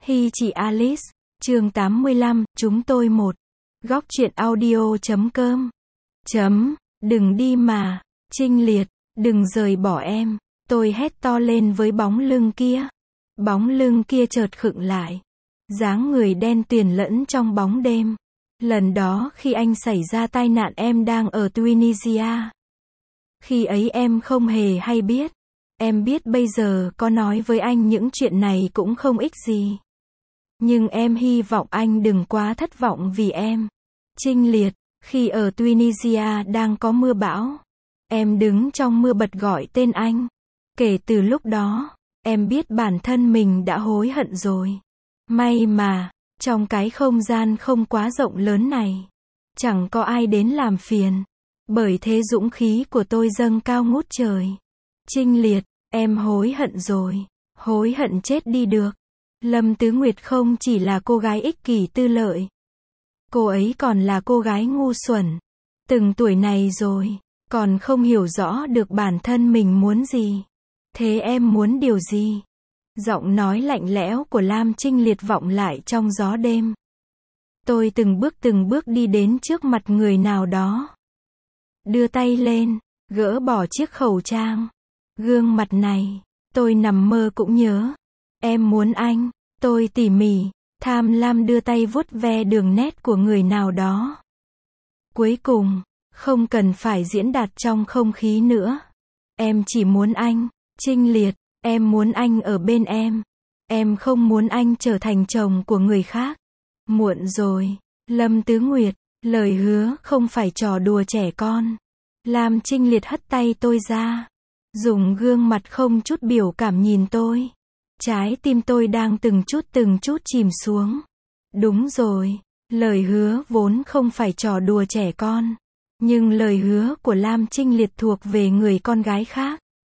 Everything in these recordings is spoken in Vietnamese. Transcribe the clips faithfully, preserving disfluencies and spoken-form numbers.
Hi chị Alice, chương tám mươi lăm, chúng tôi một. Góc truyện audio chấm com. Chấm, đừng đi mà, Trinh Liệt, đừng rời bỏ em. Tôi hét to lên với bóng lưng kia. Bóng lưng kia chợt khựng lại. Dáng người đen tuyền lẫn trong bóng đêm. Lần đó khi anh xảy ra tai nạn em đang ở Tunisia. Khi ấy em không hề hay biết. Em biết bây giờ có nói với anh những chuyện này cũng không ích gì. Nhưng em hy vọng anh đừng quá thất vọng vì em. Trinh Liệt, khi ở Tunisia đang có mưa bão. Em đứng trong mưa bật gọi tên anh. Kể từ lúc đó, em biết bản thân mình đã hối hận rồi. May mà, trong cái không gian không quá rộng lớn này, chẳng có ai đến làm phiền. Bởi thế dũng khí của tôi dâng cao ngút trời. Trinh Liệt, em hối hận rồi. Hối hận chết đi được. Lâm Tứ Nguyệt không chỉ là cô gái ích kỷ tư lợi. Cô ấy còn là cô gái ngu xuẩn. Từng tuổi này rồi, còn không hiểu rõ được bản thân mình muốn gì. Thế em muốn điều gì? Giọng nói lạnh lẽo của Lam Trinh Liệt vọng lại trong gió đêm. Tôi từng bước từng bước đi đến trước mặt người nào đó. Đưa tay lên, gỡ bỏ chiếc khẩu trang. Gương mặt này, tôi nằm mơ cũng nhớ. Em muốn anh. Tôi tỉ mỉ, tham lam đưa tay vuốt ve đường nét của người nào đó. Cuối cùng, không cần phải diễn đạt trong không khí nữa. Em chỉ muốn anh. Trinh Liệt, em muốn anh ở bên em. Em không muốn anh trở thành chồng của người khác. Muộn rồi. Lâm Tứ Nguyệt, lời hứa không phải trò đùa trẻ con. Lam Trinh Liệt hất tay tôi ra. Dùng gương mặt không chút biểu cảm nhìn tôi. Trái tim tôi đang từng chút từng chút chìm xuống. Đúng rồi, lời hứa vốn không phải trò đùa trẻ con. Nhưng lời hứa của Lam Trinh Liệt thuộc về người con gái khác.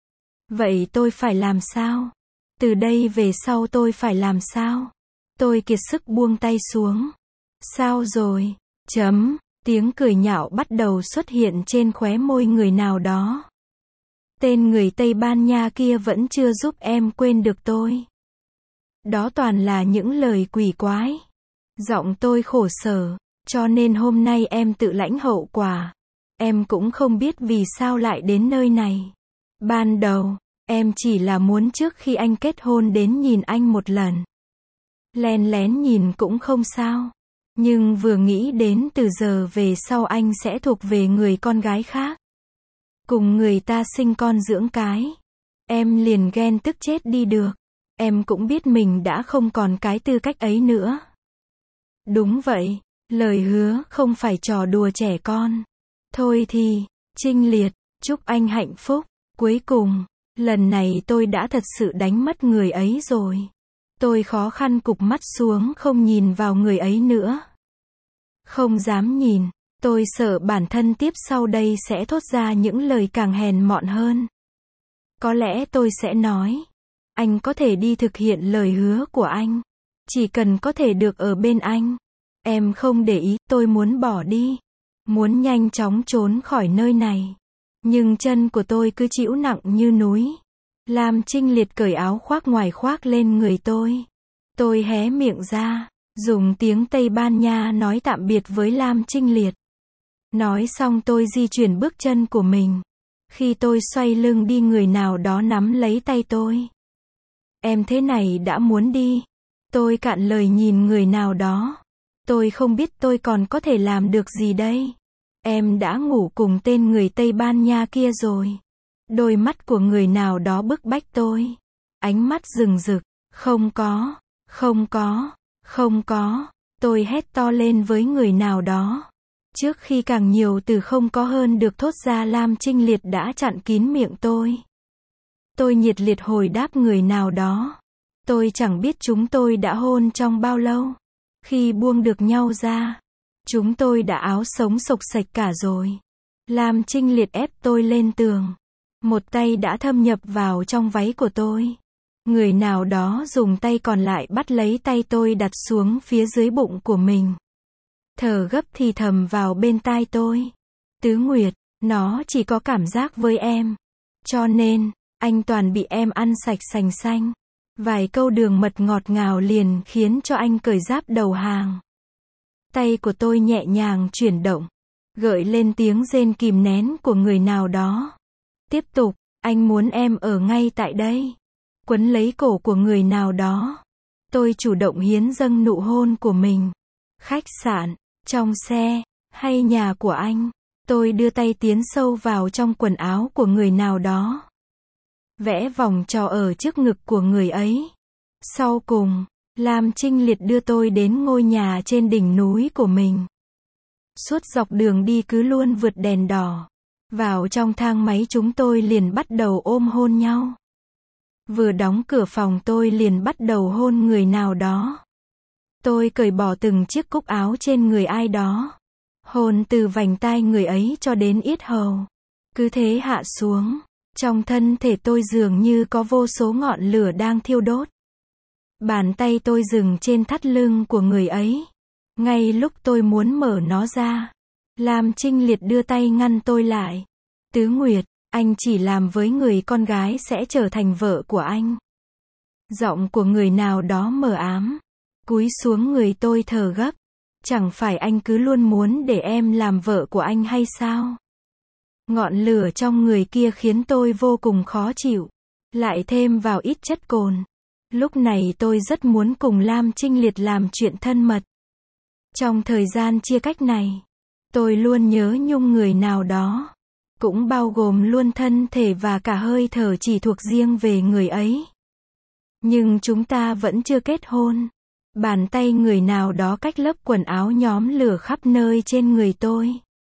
Vậy tôi phải làm sao? Từ đây về sau tôi phải làm sao? Tôi kiệt sức buông tay xuống. Sao rồi? Chấm, tiếng cười nhạo bắt đầu xuất hiện trên khóe môi người nào đó. Tên người Tây Ban Nha kia vẫn chưa giúp em quên được tôi. Đó toàn là những lời quỷ quái. Giọng tôi khổ sở, cho nên hôm nay em tự lãnh hậu quả. Em cũng không biết vì sao lại đến nơi này. Ban đầu, em chỉ là muốn trước khi anh kết hôn đến nhìn anh một lần. Len lén nhìn cũng không sao. Nhưng vừa nghĩ đến từ giờ về sau anh sẽ thuộc về người con gái khác. Cùng người ta sinh con dưỡng cái. Em liền ghen tức chết đi được. Em cũng biết mình đã không còn cái tư cách ấy nữa. Đúng vậy, lời hứa không phải trò đùa trẻ con. Thôi thì, Trinh Liệt, chúc anh hạnh phúc. Cuối cùng, lần này tôi đã thật sự đánh mất người ấy rồi. Tôi khó khăn cụp mắt xuống không nhìn vào người ấy nữa. Không dám nhìn. Tôi sợ bản thân tiếp sau đây sẽ thốt ra những lời càng hèn mọn hơn. Có lẽ tôi sẽ nói. Anh có thể đi thực hiện lời hứa của anh. Chỉ cần có thể được ở bên anh. Em không để ý, tôi muốn bỏ đi. Muốn nhanh chóng trốn khỏi nơi này. Nhưng chân của tôi cứ chịu nặng như núi. Lam Trinh Liệt cởi áo khoác ngoài khoác lên người tôi. Tôi hé miệng ra, dùng tiếng Tây Ban Nha nói tạm biệt với Lam Trinh Liệt. Nói xong tôi di chuyển bước chân của mình. Khi tôi xoay lưng đi người nào đó nắm lấy tay tôi. Em thế này đã muốn đi. Tôi cạn lời nhìn người nào đó. Tôi không biết tôi còn có thể làm được gì đây. Em đã ngủ cùng tên người Tây Ban Nha kia rồi. Đôi mắt của người nào đó bức bách tôi. Ánh mắt rừng rực. Không có, không có, không có. Tôi hét to lên với người nào đó. Trước khi càng nhiều từ không có hơn được thốt ra Lam Trinh Liệt đã chặn kín miệng tôi. Tôi nhiệt liệt hồi đáp người nào đó. Tôi chẳng biết chúng tôi đã hôn trong bao lâu. Khi buông được nhau ra, chúng tôi đã áo sống xộc xạch cả rồi. Lam Trinh Liệt ép tôi lên tường. Một tay đã thâm nhập vào trong váy của tôi. Người nào đó dùng tay còn lại bắt lấy tay tôi đặt xuống phía dưới bụng của mình. Thở gấp thì thầm vào bên tai tôi. Tứ Nguyệt, nó chỉ có cảm giác với em. Cho nên, anh toàn bị em ăn sạch sành xanh. Vài câu đường mật ngọt ngào liền khiến cho anh cởi giáp đầu hàng. Tay của tôi nhẹ nhàng chuyển động, gợi lên tiếng rên kìm nén của người nào đó. Tiếp tục, anh muốn em ở ngay tại đây. Quấn lấy cổ của người nào đó. Tôi chủ động hiến dâng nụ hôn của mình. Khách sạn, trong xe, hay nhà của anh. Tôi đưa tay tiến sâu vào trong quần áo của người nào đó. Vẽ vòng trò ở trước ngực của người ấy. Sau cùng, Lam Trinh Liệt đưa tôi đến ngôi nhà trên đỉnh núi của mình. Suốt dọc đường đi cứ luôn vượt đèn đỏ. Vào trong thang máy chúng tôi liền bắt đầu ôm hôn nhau. Vừa đóng cửa phòng tôi liền bắt đầu hôn người nào đó. Tôi cởi bỏ từng chiếc cúc áo trên người ai đó. Hôn từ vành tai người ấy cho đến yết hầu. Cứ thế hạ xuống. Trong thân thể tôi dường như có vô số ngọn lửa đang thiêu đốt. Bàn tay tôi dừng trên thắt lưng của người ấy. Ngay lúc tôi muốn mở nó ra, Lam Trinh Liệt đưa tay ngăn tôi lại. Tứ Nguyệt, anh chỉ làm với người con gái sẽ trở thành vợ của anh. Giọng của người nào đó mờ ám. Cúi xuống người tôi thở gấp. Chẳng phải anh cứ luôn muốn để em làm vợ của anh hay sao? Ngọn lửa trong người kia khiến tôi vô cùng khó chịu. Lại thêm vào ít chất cồn. Lúc này tôi rất muốn cùng Lam Trinh Liệt làm chuyện thân mật. Trong thời gian chia cách này, tôi luôn nhớ nhung người nào đó. Cũng bao gồm luôn thân thể và cả hơi thở chỉ thuộc riêng về người ấy. Nhưng chúng ta vẫn chưa kết hôn. Bàn tay người nào đó cách lớp quần áo nhóm lửa khắp nơi trên người tôi.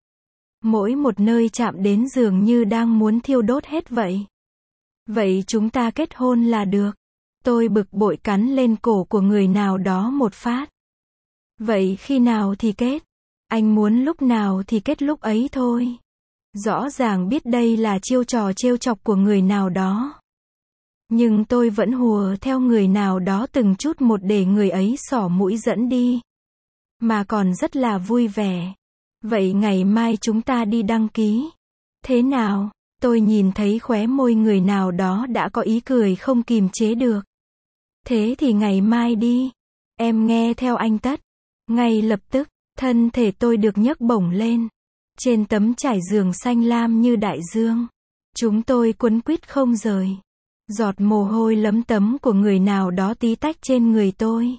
Mỗi một nơi chạm đến dường như đang muốn thiêu đốt hết vậy. Vậy chúng ta kết hôn là được. Tôi bực bội cắn lên cổ của người nào đó một phát. Vậy khi nào thì kết? Anh muốn lúc nào thì kết lúc ấy thôi. Rõ ràng biết đây là chiêu trò trêu chọc của người nào đó. Nhưng tôi vẫn hùa theo người nào đó từng chút một để người ấy xỏ mũi dẫn đi. Mà còn rất là vui vẻ. Vậy ngày mai chúng ta đi đăng ký. Thế nào? Tôi nhìn thấy khóe môi người nào đó đã có ý cười không kìm chế được. Thế thì ngày mai đi. Em nghe theo anh tất. Ngay lập tức, thân thể tôi được nhấc bổng lên. Trên tấm trải giường xanh lam như đại dương. Chúng tôi quấn quýt không rời. Giọt mồ hôi lấm tấm của người nào đó tí tách trên người tôi.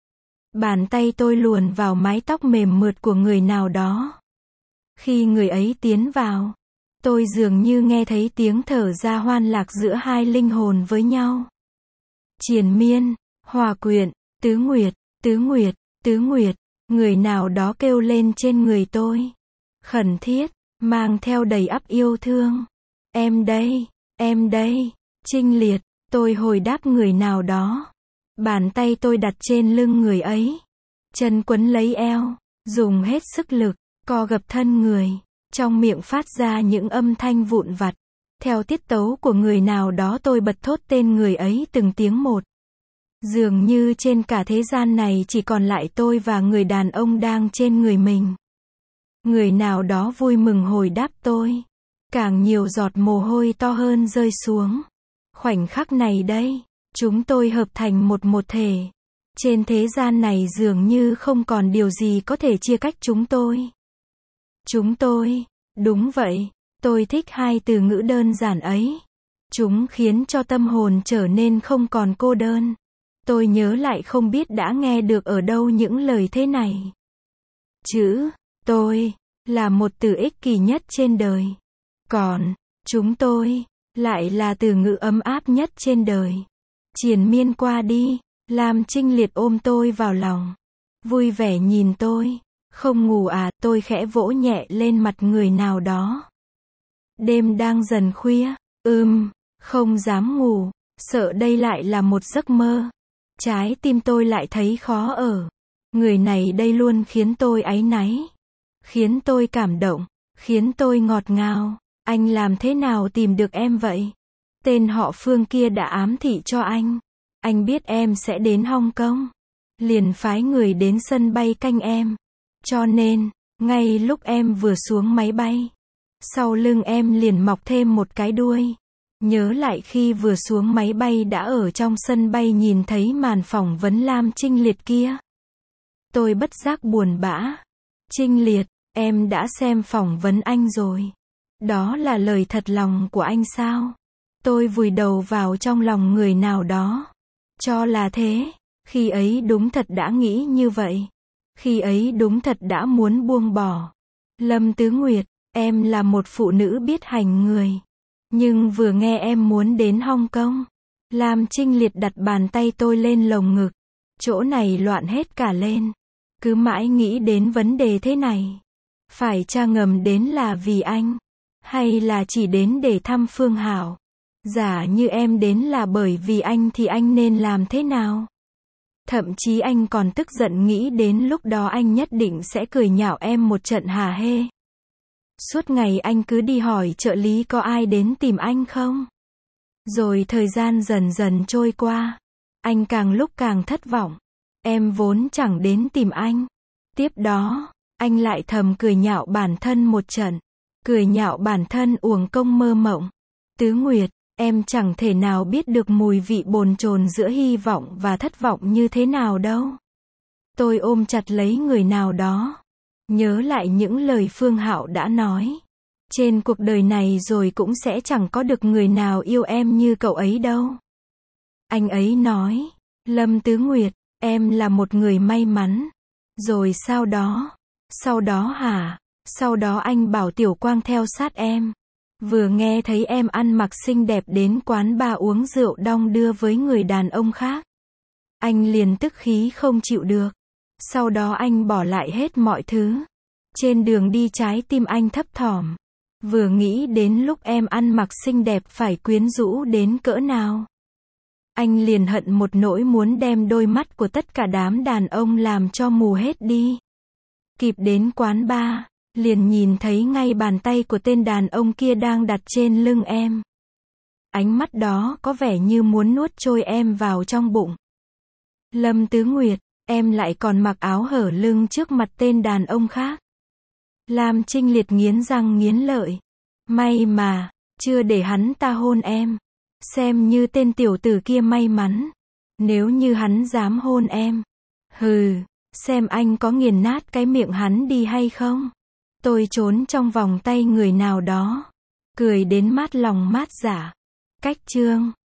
Bàn tay tôi luồn vào mái tóc mềm mượt của người nào đó. Khi người ấy tiến vào, tôi dường như nghe thấy tiếng thở ra hoan lạc giữa hai linh hồn với nhau. Triền miên, hòa quyện, tứ nguyệt, tứ nguyệt, tứ nguyệt, người nào đó kêu lên trên người tôi. Khẩn thiết, mang theo đầy ắp yêu thương. Em đây, em đây, Trinh Liệt, tôi hồi đáp người nào đó. Bàn tay tôi đặt trên lưng người ấy. Chân quấn lấy eo, dùng hết sức lực, co gập thân người. Trong miệng phát ra những âm thanh vụn vặt. Theo tiết tấu của người nào đó tôi bật thốt tên người ấy từng tiếng một. Dường như trên cả thế gian này chỉ còn lại tôi và người đàn ông đang trên người mình. Người nào đó vui mừng hồi đáp tôi. Càng nhiều giọt mồ hôi to hơn rơi xuống. Khoảnh khắc này đây, chúng tôi hợp thành một một thể. Trên thế gian này dường như không còn điều gì có thể chia cách chúng tôi. Chúng tôi, đúng vậy, tôi thích hai từ ngữ đơn giản ấy. Chúng khiến cho tâm hồn trở nên không còn cô đơn. Tôi nhớ lại không biết đã nghe được ở đâu những lời thế này. Chữ, tôi, là một từ ích kỷ nhất trên đời. Còn, chúng tôi, lại là từ ngữ ấm áp nhất trên đời. Triền miên qua đi, Lam Trinh Liệt ôm tôi vào lòng. Vui vẻ nhìn tôi. Không ngủ à, tôi khẽ vỗ nhẹ lên mặt người nào đó. Đêm đang dần khuya, ừm, không dám ngủ, sợ đây lại là một giấc mơ. Trái tim tôi lại thấy khó ở. Người này đây luôn khiến tôi áy náy. Khiến tôi cảm động, khiến tôi ngọt ngào. Anh làm thế nào tìm được em vậy? Tên họ Phương kia đã ám thị cho anh. Anh biết em sẽ đến Hong Kong. Liền phái người đến sân bay canh em. Cho nên, ngay lúc em vừa xuống máy bay, sau lưng em liền mọc thêm một cái đuôi. Nhớ lại khi vừa xuống máy bay đã ở trong sân bay nhìn thấy màn phỏng vấn Lam Trinh Liệt kia. Tôi bất giác buồn bã. Trinh Liệt, em đã xem phỏng vấn anh rồi. Đó là lời thật lòng của anh sao? Tôi vùi đầu vào trong lòng người nào đó. Cho là thế. Khi ấy đúng thật đã nghĩ như vậy. Khi ấy đúng thật đã muốn buông bỏ. Lâm Tứ Nguyệt, em là một phụ nữ biết hành người. Nhưng vừa nghe em muốn đến Hong Kong. Lam Trinh Liệt đặt bàn tay tôi lên lồng ngực. Chỗ này loạn hết cả lên. Cứ mãi nghĩ đến vấn đề thế này. Phải cha ngầm đến là vì anh? Hay là chỉ đến để thăm Phương Hảo? Giả như em đến là bởi vì anh thì anh nên làm thế nào? Thậm chí anh còn tức giận nghĩ đến lúc đó anh nhất định sẽ cười nhạo em một trận hả hê. Suốt ngày anh cứ đi hỏi trợ lý có ai đến tìm anh không? Rồi thời gian dần dần trôi qua. Anh càng lúc càng thất vọng. Em vốn chẳng đến tìm anh. Tiếp đó, anh lại thầm cười nhạo bản thân một trận. Cười nhạo bản thân uổng công mơ mộng. Tứ Nguyệt, em chẳng thể nào biết được mùi vị bồn chồn giữa hy vọng và thất vọng như thế nào đâu. Tôi ôm chặt lấy người nào đó. Nhớ lại những lời Phương Hạo đã nói. Trên cuộc đời này rồi cũng sẽ chẳng có được người nào yêu em như cậu ấy đâu. Anh ấy nói, Lâm Tứ Nguyệt, em là một người may mắn. Rồi sau đó, sau đó hả? Sau đó anh bảo Tiểu Quang theo sát em. Vừa nghe thấy em ăn mặc xinh đẹp đến quán bar uống rượu đong đưa với người đàn ông khác. Anh liền tức khí không chịu được. Sau đó anh bỏ lại hết mọi thứ. Trên đường đi trái tim anh thấp thỏm. Vừa nghĩ đến lúc em ăn mặc xinh đẹp phải quyến rũ đến cỡ nào. Anh liền hận một nỗi muốn đem đôi mắt của tất cả đám đàn ông làm cho mù hết đi. Kịp đến quán bar, liền nhìn thấy ngay bàn tay của tên đàn ông kia đang đặt trên lưng em. Ánh mắt đó có vẻ như muốn nuốt trôi em vào trong bụng. Lâm Tứ Nguyệt, em lại còn mặc áo hở lưng trước mặt tên đàn ông khác. Lam Trinh Liệt nghiến răng nghiến lợi. May mà, chưa để hắn ta hôn em. Xem như tên tiểu tử kia may mắn. Nếu như hắn dám hôn em. Hừ, xem anh có nghiền nát cái miệng hắn đi hay không. Tôi trốn trong vòng tay người nào đó. Cười đến mát lòng mát dạ. Cách chương